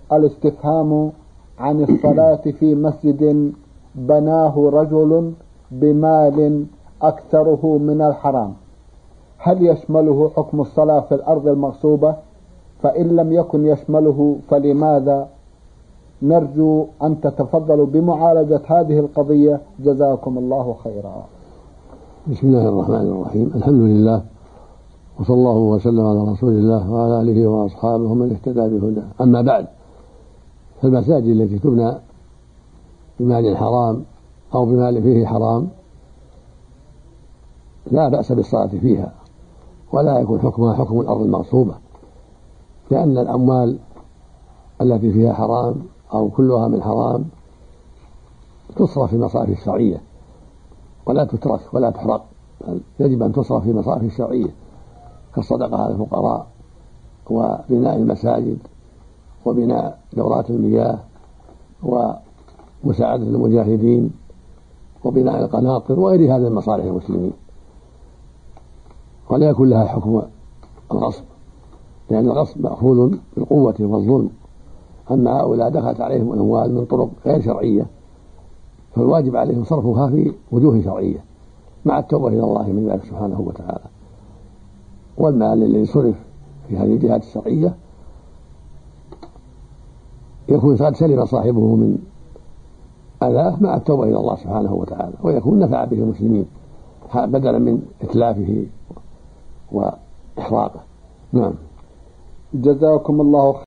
الاستفهام عن الصلاة في مسجد بناه رجل بمال أكثره من الحرام، هل يشمله حكم الصلاة في الأرض المغصوبة؟ فإن لم يكن يشمله فلماذا؟ نرجو أن تتفضلوا بمعالجة هذه القضية، جزاكم الله خيرا. بسم الله الرحمن الرحيم، الحمد لله، وصلى الله وسلم على رسول الله وعلى آله وأصحابه ومن اهتدى بهداه. أما بعد، فالمساجد التي تبنى بمال حرام أو بمال فيه حرام لا بأس بالصلاة فيها، ولا يكون حكمها حكم الأرض المغصوبة، لأن الأموال التي فيها حرام أو كلها من حرام تصرف في مصارف الشرعية ولا تترك ولا تحرق، يجب أن تصرف في مصارف الشرعية كالصدقة على الفقراء وبناء المساجد وبناء دورات المياه ومساعدة المجاهدين وبناء القناطر وغير هذا من مصالح المسلمين، ولا يكون لها حكم الغصب، لأن الغصب مأخوذ بالقوة والظلم. أما هؤلاء دخلت عليهم الأموال من طرق غير شرعية، فالواجب عليهم صرفها في وجوه شرعية مع التوبة إلى الله من ذلك سبحانه وتعالى. والمال الذي صرف في هذه الجهات الشرعية يكون قد سلم صاحبه من أذاه مع التوبة إلى الله سبحانه وتعالى، ويكون نفع به المسلمين بدلا من إتلافه وإحراقه. نعم. جزاكم الله خيرا.